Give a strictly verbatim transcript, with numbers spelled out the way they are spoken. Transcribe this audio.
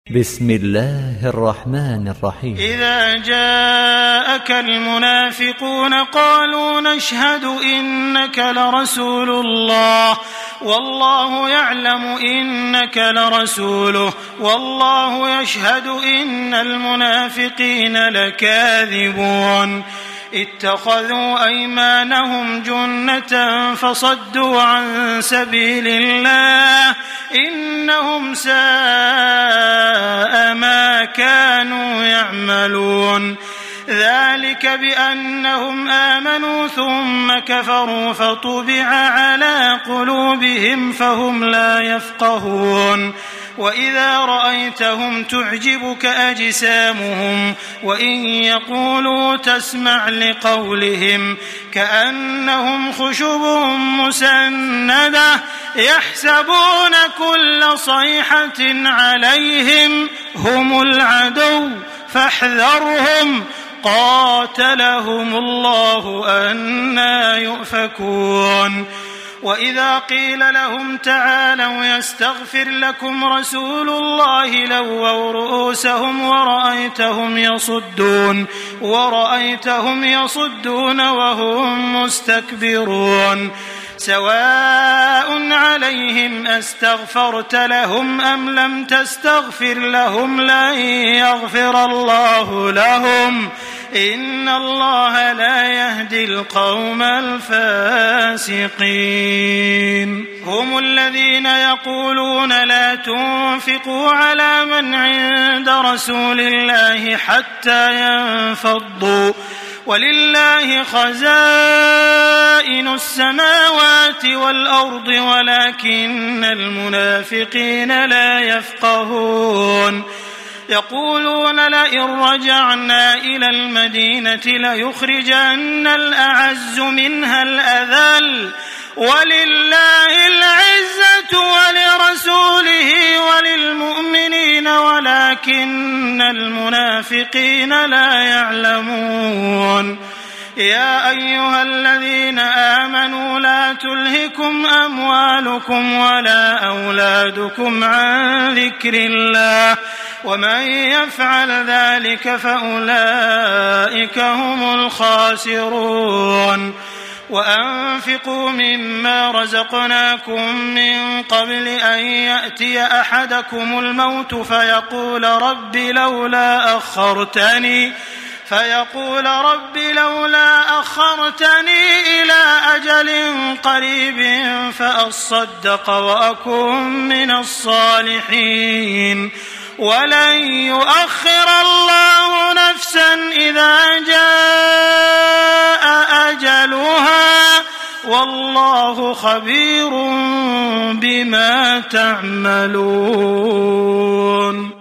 بسم الله الرحمن الرحيم. إذا جاءك المنافقون قالوا نشهد إنك لرسول الله والله يعلم إنك لرسوله والله يشهد إن المنافقين لكاذبون اتخذوا أيمانهم جنة فصدوا عن سبيل الله إنهم ساء ما كانوا يعملون ذلك بأنهم آمنوا ثم كفروا فطبع على قلوبهم فهم لا يفقهون وإذا رأيتهم تعجبك أجسامهم وإن يقولوا تسمع لقولهم كأنهم خشب مسندة يحسبون كل صيحة عليهم هم العدو فاحذرهم قاتلهم الله أنى يؤفكون وإذا قيل لهم تعالوا يستغفر لكم رسول الله لووا رؤوسهم ورأيتهم يصدون ورأيتهم يصدون وهم مستكبرون سواء عليهم أستغفرت لهم أم لم تستغفر لهم لن يغفر الله لهم إن الله لا يهدي القوم الفاسقين هم الذين يقولون لا تنفقوا على من عند رسول الله حتى ينفضوا ولله خزائن السماوات والأرض ولكن المنافقين لا يفقهون يقولون لئن رجعنا إلى المدينة ليخرجن الأعز منها الأذل ولله العزة ولرسوله وللمؤمنين ولكن المنافقين لا يعلمون يا أيها الذين آمنوا لا تلهكم أموالكم ولا أولادكم عن ذكر الله ومن يفعل ذلك فأولئك هم الخاسرون وأنفقوا مما رزقناكم من قبل أن يأتي أحدكم الموت فيقول رب لولا أخرتني فيقول رب لولا أخرتني إلى أجل قريب فأصدق وأكن من الصالحين ولن يؤخر الله نفسا إذا جاء أجلها والله خبير بما تعملون.